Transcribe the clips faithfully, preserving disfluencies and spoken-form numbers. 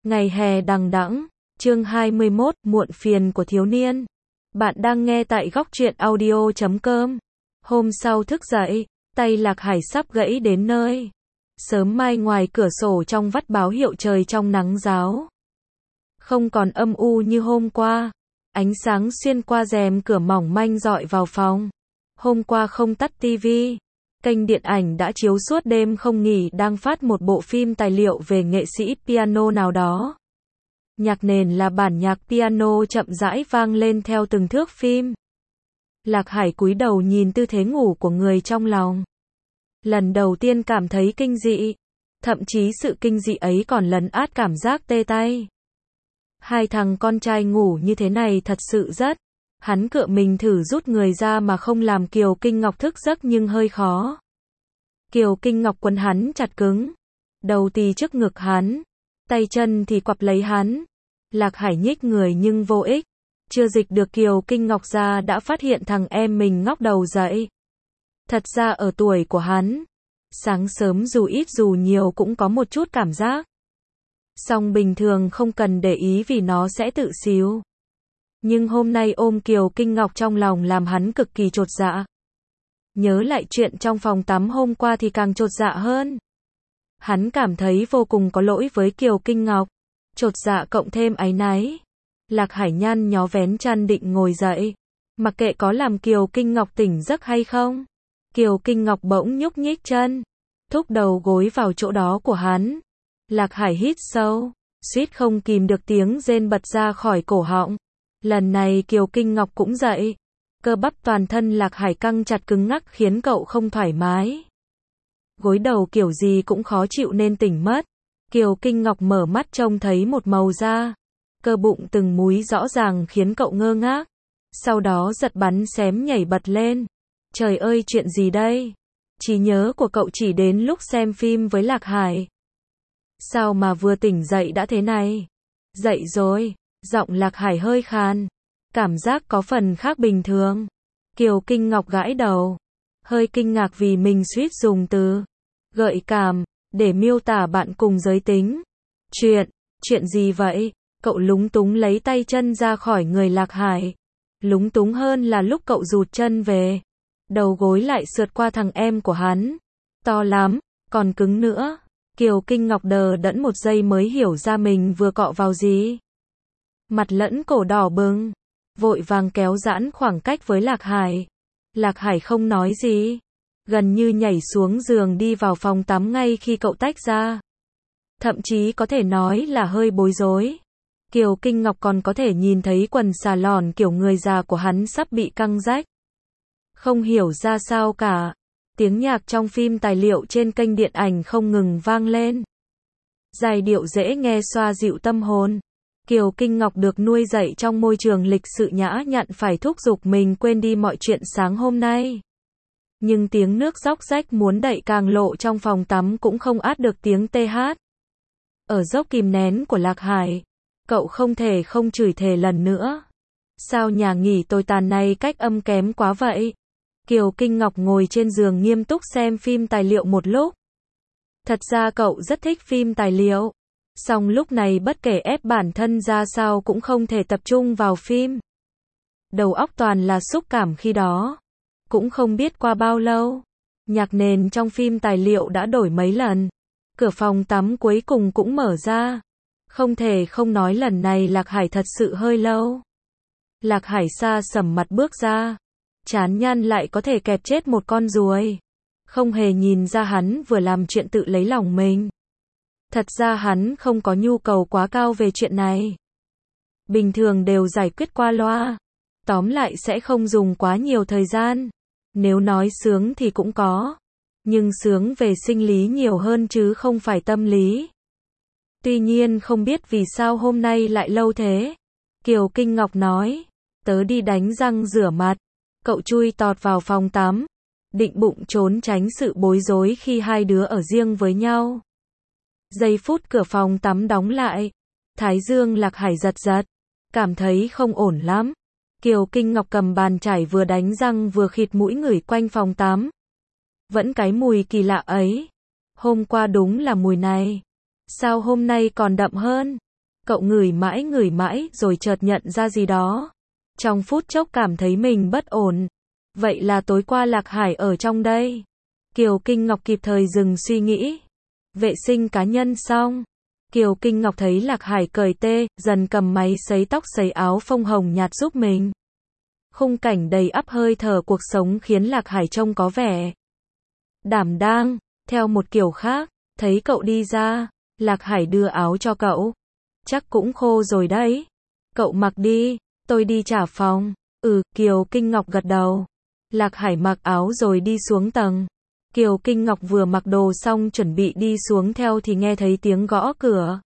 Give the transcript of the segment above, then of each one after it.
Ngày hè đằng đẵng, chương hai mươi mốt, muộn phiền của thiếu niên. Bạn đang nghe tại góc truyện audio chấm com. Hôm sau thức dậy, tay Lạc Hải sắp gãy đến nơi. Sớm mai ngoài cửa sổ trong vắt báo hiệu trời trong nắng ráo. Không còn âm u như hôm qua. Ánh sáng xuyên qua rèm cửa mỏng manh rọi vào phòng. Hôm qua không tắt tivi. Kênh điện ảnh đã chiếu suốt đêm không nghỉ đang phát một bộ phim tài liệu về nghệ sĩ piano nào đó. Nhạc nền là bản nhạc piano chậm rãi vang lên theo từng thước phim. Lạc Hải cúi đầu nhìn tư thế ngủ của người trong lòng. Lần đầu tiên cảm thấy kinh dị. Thậm chí sự kinh dị ấy còn lấn át cảm giác tê tay. Hai thằng con trai ngủ như thế này thật sự rất. Hắn cựa mình thử rút người ra mà không làm Kiều Kinh Ngọc thức giấc nhưng hơi khó. Kiều Kinh Ngọc quấn hắn chặt cứng. Đầu tì trước ngực hắn. Tay chân thì quặp lấy hắn. Lạc Hải nhích người nhưng vô ích. Chưa dịch được Kiều Kinh Ngọc ra đã phát hiện thằng em mình ngóc đầu dậy. Thật ra ở tuổi của hắn, sáng sớm dù ít dù nhiều cũng có một chút cảm giác. Song bình thường không cần để ý vì nó sẽ tự xíu. Nhưng hôm nay ôm Kiều Kinh Ngọc trong lòng làm hắn cực kỳ chột dạ. Nhớ lại chuyện trong phòng tắm hôm qua thì càng chột dạ hơn. Hắn cảm thấy vô cùng có lỗi với Kiều Kinh Ngọc. Chột dạ cộng thêm áy náy. Lạc Hải nhăn nhó vén chăn định ngồi dậy. Mặc kệ có làm Kiều Kinh Ngọc tỉnh giấc hay không. Kiều Kinh Ngọc bỗng nhúc nhích chân. Thúc đầu gối vào chỗ đó của hắn. Lạc Hải hít sâu. Suýt không kìm được tiếng rên bật ra khỏi cổ họng. Lần này Kiều Kinh Ngọc cũng dậy. Cơ bắp toàn thân Lạc Hải căng chặt cứng ngắc khiến cậu không thoải mái. Gối đầu kiểu gì cũng khó chịu nên tỉnh mất. Kiều Kinh Ngọc mở mắt trông thấy một màu da. Cơ bụng từng múi rõ ràng khiến cậu ngơ ngác. Sau đó giật bắn xém nhảy bật lên. Trời ơi chuyện gì đây? Trí nhớ của cậu chỉ đến lúc xem phim với Lạc Hải. Sao mà vừa tỉnh dậy đã thế này? Dậy rồi. Giọng Lạc Hải hơi khàn. Cảm giác có phần khác bình thường. Kiều Kinh Ngọc gãi đầu. Hơi kinh ngạc vì mình suýt dùng từ gợi cảm để miêu tả bạn cùng giới tính. Chuyện, chuyện gì vậy? Cậu lúng túng lấy tay chân ra khỏi người Lạc Hải. Lúng túng hơn là lúc cậu rụt chân về. Đầu gối lại sượt qua thằng em của hắn. To lắm, còn cứng nữa. Kiều Kinh Ngọc đờ đẫn một giây mới hiểu ra mình vừa cọ vào gì. Mặt lẫn cổ đỏ bừng. Vội vàng kéo giãn khoảng cách với Lạc Hải. Lạc Hải không nói gì. Gần như nhảy xuống giường đi vào phòng tắm ngay khi cậu tách ra. Thậm chí có thể nói là hơi bối rối. Kiều Kinh Ngọc còn có thể nhìn thấy quần xà lòn kiểu người già của hắn sắp bị căng rách. Không hiểu ra sao cả. Tiếng nhạc trong phim tài liệu trên kênh điện ảnh không ngừng vang lên. Giai điệu dễ nghe xoa dịu tâm hồn. Kiều Kinh Ngọc được nuôi dạy trong môi trường lịch sự nhã nhặn phải thúc giục mình quên đi mọi chuyện sáng hôm nay. Nhưng tiếng nước róc rách muốn đậy càng lộ trong phòng tắm cũng không át được tiếng tê hát. Ở dốc kìm nén của Lạc Hải, cậu không thể không chửi thề lần nữa. Sao nhà nghỉ tồi tàn này cách âm kém quá vậy? Kiều Kinh Ngọc ngồi trên giường nghiêm túc xem phim tài liệu một lúc. Thật ra cậu rất thích phim tài liệu. Song lúc này bất kể ép bản thân ra sao cũng không thể tập trung vào phim. Đầu óc toàn là xúc cảm khi đó. Cũng không biết qua bao lâu. Nhạc nền trong phim tài liệu đã đổi mấy lần. Cửa phòng tắm cuối cùng cũng mở ra. Không thể không nói lần này Lạc Hải thật sự hơi lâu. Lạc Hải xa sầm mặt bước ra. Chán nhăn lại có thể kẹp chết một con ruồi. Không hề nhìn ra hắn vừa làm chuyện tự lấy lòng mình. Thật ra hắn không có nhu cầu quá cao về chuyện này. Bình thường đều giải quyết qua loa. Tóm lại sẽ không dùng quá nhiều thời gian. Nếu nói sướng thì cũng có. Nhưng sướng về sinh lý nhiều hơn chứ không phải tâm lý. Tuy nhiên không biết vì sao hôm nay lại lâu thế. Kiều Kinh Ngọc nói. Tớ đi đánh răng rửa mặt. Cậu chui tọt vào phòng tắm. Định bụng trốn tránh sự bối rối khi hai đứa ở riêng với nhau. Giây phút cửa phòng tắm đóng lại. Thái dương Lạc Hải giật giật. Cảm thấy không ổn lắm. Kiều Kinh Ngọc cầm bàn chải vừa đánh răng vừa khịt mũi ngửi quanh phòng tắm. Vẫn cái mùi kỳ lạ ấy. Hôm qua đúng là mùi này. Sao hôm nay còn đậm hơn? Cậu ngửi mãi ngửi mãi rồi chợt nhận ra gì đó. Trong phút chốc cảm thấy mình bất ổn. Vậy là tối qua Lạc Hải ở trong đây. Kiều Kinh Ngọc kịp thời dừng suy nghĩ. Vệ sinh cá nhân xong. Kiều Kinh Ngọc thấy Lạc Hải cởi tê, dần cầm máy sấy tóc sấy áo phông hồng nhạt giúp mình. Khung cảnh đầy ắp hơi thở cuộc sống khiến Lạc Hải trông có vẻ đảm đang. Theo một kiểu khác, thấy cậu đi ra, Lạc Hải đưa áo cho cậu. Chắc cũng khô rồi đấy. Cậu mặc đi, tôi đi trả phòng. Ừ, Kiều Kinh Ngọc gật đầu. Lạc Hải mặc áo rồi đi xuống tầng. Kiều Kinh Ngọc vừa mặc đồ xong chuẩn bị đi xuống theo thì nghe thấy tiếng gõ cửa.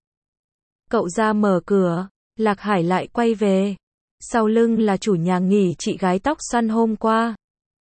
Cậu ra mở cửa, Lạc Hải lại quay về. Sau lưng là chủ nhà nghỉ chị gái tóc xoăn hôm qua.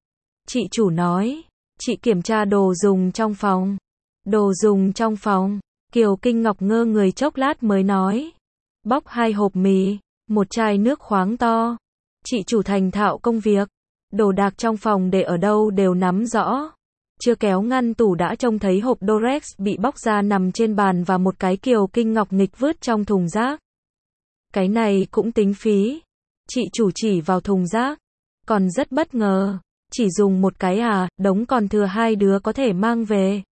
Chị chủ nói, chị kiểm tra đồ dùng trong phòng. Đồ dùng trong phòng, Kiều Kinh Ngọc ngơ người chốc lát mới nói. Bóc hai hộp mì, một chai nước khoáng to. Chị chủ thành thạo công việc. Đồ đạc trong phòng để ở đâu đều nắm rõ. Chưa kéo ngăn tủ đã trông thấy hộp Durex bị bóc ra nằm trên bàn và một cái Kiều Kinh Ngọc nghịch vứt trong thùng rác. Cái này cũng tính phí. Chị chủ chỉ vào thùng rác. Còn rất bất ngờ. Chỉ dùng một cái à, đống còn thừa hai đứa có thể mang về.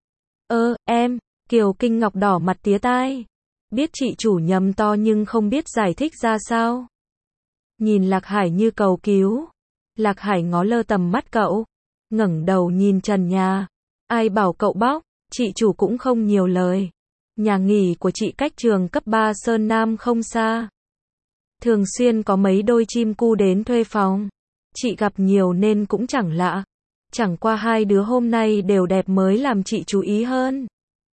Ơ, em, Kiều Kinh Ngọc đỏ mặt tía tai. Biết chị chủ nhầm to nhưng không biết giải thích ra sao. Nhìn Lạc Hải như cầu cứu. Lạc Hải ngó lơ tầm mắt cậu. Ngẩng đầu nhìn trần nhà. Ai bảo cậu bóc, chị chủ cũng không nhiều lời. Nhà nghỉ của chị cách trường cấp ba Sơn Nam không xa. Thường xuyên có mấy đôi chim cu đến thuê phòng. Chị gặp nhiều nên cũng chẳng lạ. Chẳng qua hai đứa hôm nay đều đẹp mới làm chị chú ý hơn.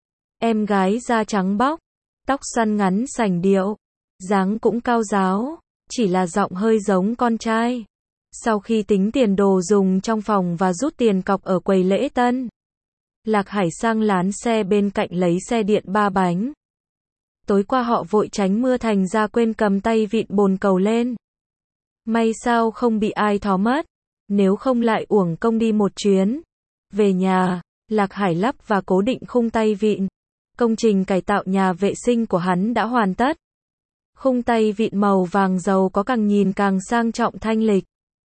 Em gái da trắng bóc, tóc xoăn ngắn sành điệu, dáng cũng cao ráo, chỉ là giọng hơi giống con trai. Sau khi tính tiền đồ dùng trong phòng và rút tiền cọc ở quầy lễ tân, Lạc Hải sang lán xe bên cạnh lấy xe điện ba bánh. Tối qua họ vội tránh mưa thành ra quên cầm tay vịn bồn cầu lên. May sao không bị ai thó mất, nếu không lại uổng công đi một chuyến. Về nhà, Lạc Hải lắp và cố định khung tay vịn. Công trình cải tạo nhà vệ sinh của hắn đã hoàn tất. Khung tay vịn màu vàng dầu có càng nhìn càng sang trọng thanh lịch.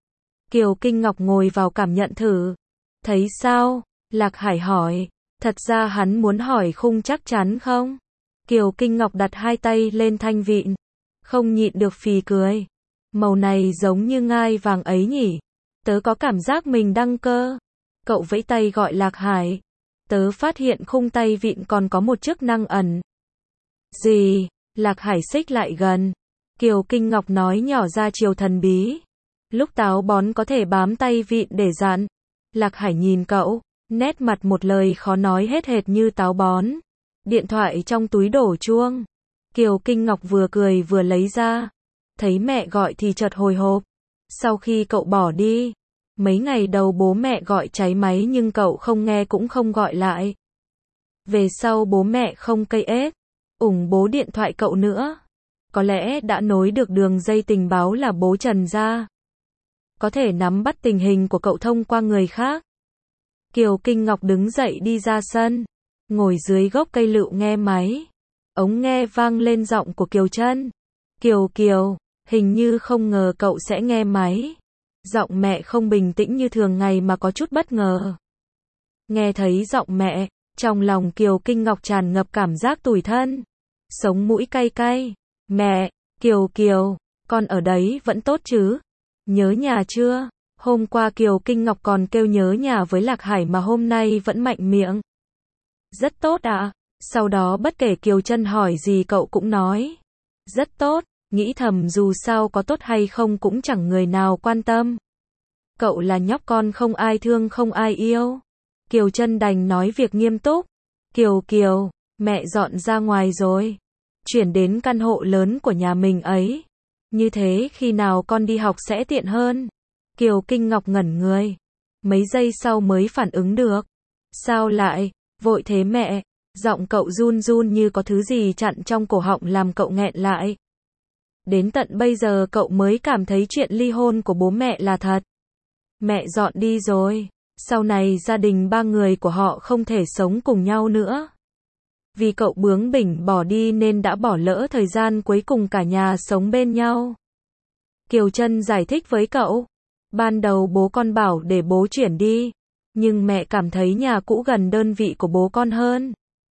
Kiều Kinh Ngọc ngồi vào cảm nhận thử. Thấy sao? Lạc Hải hỏi. Thật ra hắn muốn hỏi khung chắc chắn không? Kiều Kinh Ngọc đặt hai tay lên thanh vịn. Không nhịn được phì cười. Màu này giống như ngai vàng ấy nhỉ? Tớ có cảm giác mình đăng cơ. Cậu vẫy tay gọi Lạc Hải. Tớ phát hiện khung tay vịn còn có một chức năng ẩn. Gì? Lạc Hải xích lại gần. Kiều Kinh Ngọc nói nhỏ ra chiều thần bí. Lúc táo bón có thể bám tay vịn để dặn. Lạc Hải nhìn cậu, nét mặt một lời khó nói hết hệt như táo bón. Điện thoại trong túi đổ chuông. Kiều Kinh Ngọc vừa cười vừa lấy ra. Thấy mẹ gọi thì chợt hồi hộp. Sau khi cậu bỏ đi, mấy ngày đầu bố mẹ gọi cháy máy nhưng cậu không nghe cũng không gọi lại. Về sau bố mẹ không cây ép, ủng bố điện thoại cậu nữa. Có lẽ đã nối được đường dây tình báo là bố Trần ra. Có thể nắm bắt tình hình của cậu thông qua người khác. Kiều Kinh Ngọc đứng dậy đi ra sân, ngồi dưới gốc cây lựu nghe máy. Ống nghe vang lên giọng của Kiều Trân. Kiều Kiều, hình như không ngờ cậu sẽ nghe máy. Giọng mẹ không bình tĩnh như thường ngày mà có chút bất ngờ. Nghe thấy giọng mẹ, trong lòng Kiều Kinh Ngọc tràn ngập cảm giác tủi thân. Sống mũi cay cay. Mẹ, Kiều Kiều, con ở đấy vẫn tốt chứ? Nhớ nhà chưa? Hôm qua Kiều Kinh Ngọc còn kêu nhớ nhà với Lạc Hải mà hôm nay vẫn mạnh miệng. Rất tốt ạ. À? Sau đó bất kể Kiều Trân hỏi gì cậu cũng nói. Rất tốt, nghĩ thầm dù sao có tốt hay không cũng chẳng người nào quan tâm. Cậu là nhóc con không ai thương không ai yêu. Kiều Trân đành nói việc nghiêm túc. Kiều Kiều, mẹ dọn ra ngoài rồi. Chuyển đến căn hộ lớn của nhà mình ấy. Như thế khi nào con đi học sẽ tiện hơn. Kiều Kinh Ngọc ngẩn người. Mấy giây sau mới phản ứng được. Sao lại, vội thế mẹ? Giọng cậu run run như có thứ gì chặn trong cổ họng làm cậu nghẹn lại. Đến tận bây giờ cậu mới cảm thấy chuyện ly hôn của bố mẹ là thật. Mẹ dọn đi rồi. Sau này gia đình ba người của họ không thể sống cùng nhau nữa. Vì cậu bướng bỉnh bỏ đi nên đã bỏ lỡ thời gian cuối cùng cả nhà sống bên nhau. Kiều Trân giải thích với cậu. Ban đầu bố con bảo để bố chuyển đi. Nhưng mẹ cảm thấy nhà cũ gần đơn vị của bố con hơn.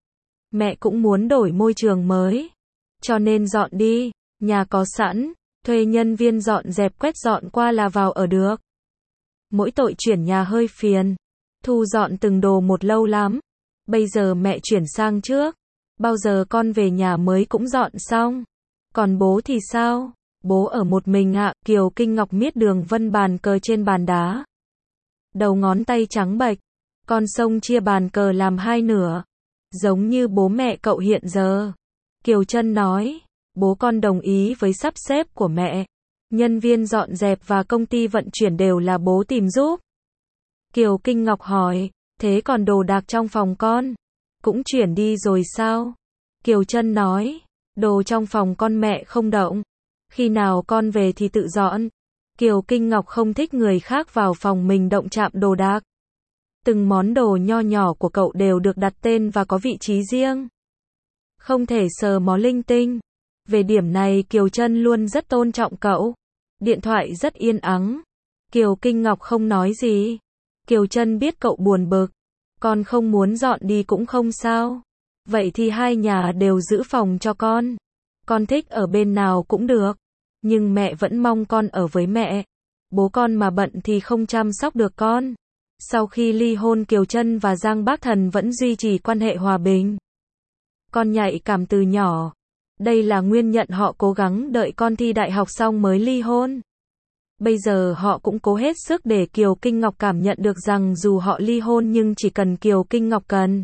Mẹ cũng muốn đổi môi trường mới. Cho nên dọn đi. Nhà có sẵn. Thuê nhân viên dọn dẹp quét dọn qua là vào ở được. Mỗi tội chuyển nhà hơi phiền. Thu dọn từng đồ một lâu lắm. Bây giờ mẹ chuyển sang trước. Bao giờ con về nhà mới cũng dọn xong. Còn bố thì sao? Bố ở một mình ạ. Kiều Kinh Ngọc miết đường vân bàn cờ trên bàn đá. Đầu ngón tay trắng bệch. Con sông chia bàn cờ làm hai nửa. Giống như bố mẹ cậu hiện giờ. Kiều Trân nói. Bố con đồng ý với sắp xếp của mẹ. Nhân viên dọn dẹp và công ty vận chuyển đều là bố tìm giúp. Kiều Kinh Ngọc hỏi. Thế còn đồ đạc trong phòng con? Cũng chuyển đi rồi sao? Kiều Trân nói. Đồ trong phòng con mẹ không động. Khi nào con về thì tự dọn. Kiều Kinh Ngọc không thích người khác vào phòng mình động chạm đồ đạc. Từng món đồ nho nhỏ của cậu đều được đặt tên và có vị trí riêng. Không thể sờ mó linh tinh. Về điểm này Kiều Trân luôn rất tôn trọng cậu. Điện thoại rất yên ắng. Kiều Kinh Ngọc không nói gì. Kiều Trân biết cậu buồn bực. Con không muốn dọn đi cũng không sao. Vậy thì hai nhà đều giữ phòng cho con. Con thích ở bên nào cũng được. Nhưng mẹ vẫn mong con ở với mẹ. Bố con mà bận thì không chăm sóc được con. Sau khi ly hôn Kiều Trân và Giang Bác Thần vẫn duy trì quan hệ hòa bình. Con nhạy cảm từ nhỏ. Đây là nguyên nhân họ cố gắng đợi con thi đại học xong mới ly hôn. Bây giờ họ cũng cố hết sức để Kiều Kinh Ngọc cảm nhận được rằng dù họ ly hôn nhưng chỉ cần Kiều Kinh Ngọc cần.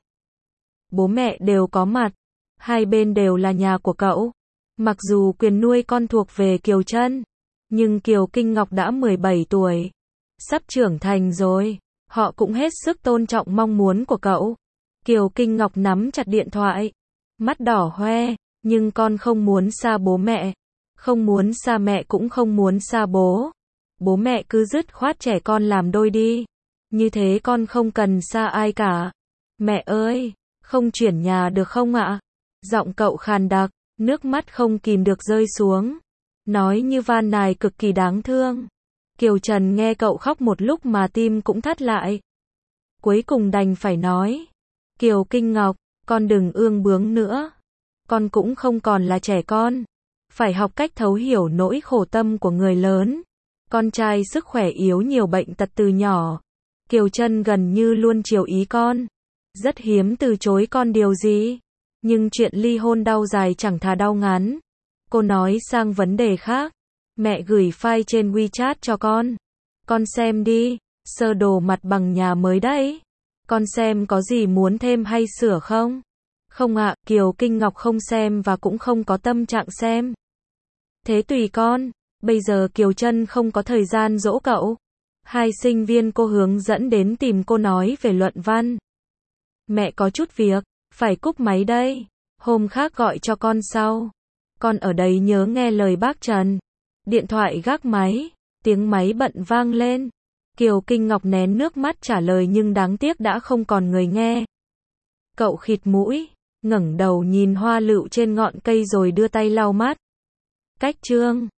Bố mẹ đều có mặt. Hai bên đều là nhà của cậu. Mặc dù quyền nuôi con thuộc về Kiều Trân. Nhưng Kiều Kinh Ngọc đã mười bảy tuổi. Sắp trưởng thành rồi. Họ cũng hết sức tôn trọng mong muốn của cậu. Kiều Kinh Ngọc nắm chặt điện thoại. Mắt đỏ hoe. Nhưng con không muốn xa bố mẹ. Không muốn xa mẹ cũng không muốn xa bố. Bố mẹ cứ dứt khoát trẻ con làm đôi đi. Như thế con không cần xa ai cả. Mẹ ơi, không chuyển nhà được không ạ? Giọng cậu khàn đặc, nước mắt không kìm được rơi xuống. Nói như van nài cực kỳ đáng thương. Kiều Trần nghe cậu khóc một lúc mà tim cũng thắt lại. Cuối cùng đành phải nói. Kiều Kinh Ngọc, con đừng ương bướng nữa. Con cũng không còn là trẻ con. Phải học cách thấu hiểu nỗi khổ tâm của người lớn. Con trai sức khỏe yếu nhiều bệnh tật từ nhỏ. Kiều Trân gần như luôn chiều ý con. Rất hiếm từ chối con điều gì. Nhưng chuyện ly hôn đau dài chẳng thà đau ngắn. Cô nói sang vấn đề khác. Mẹ gửi file trên WeChat cho con. Con xem đi. Sơ đồ mặt bằng nhà mới đấy. Con xem có gì muốn thêm hay sửa không? Không ạ, Kiều Kinh Ngọc không xem và cũng không có tâm trạng xem. Thế tùy con. Bây giờ Kiều Trân không có thời gian dỗ cậu. Hai sinh viên cô hướng dẫn đến tìm cô nói về luận văn. Mẹ có chút việc, phải cúp máy đây. Hôm khác gọi cho con sau. Con ở đây nhớ nghe lời bác Trần. Điện thoại gác máy, tiếng máy bận vang lên. Kiều Kinh Ngọc nén nước mắt trả lời nhưng đáng tiếc đã không còn người nghe. Cậu khịt mũi, ngẩng đầu nhìn hoa lựu trên ngọn cây rồi đưa tay lau mắt. Cách chương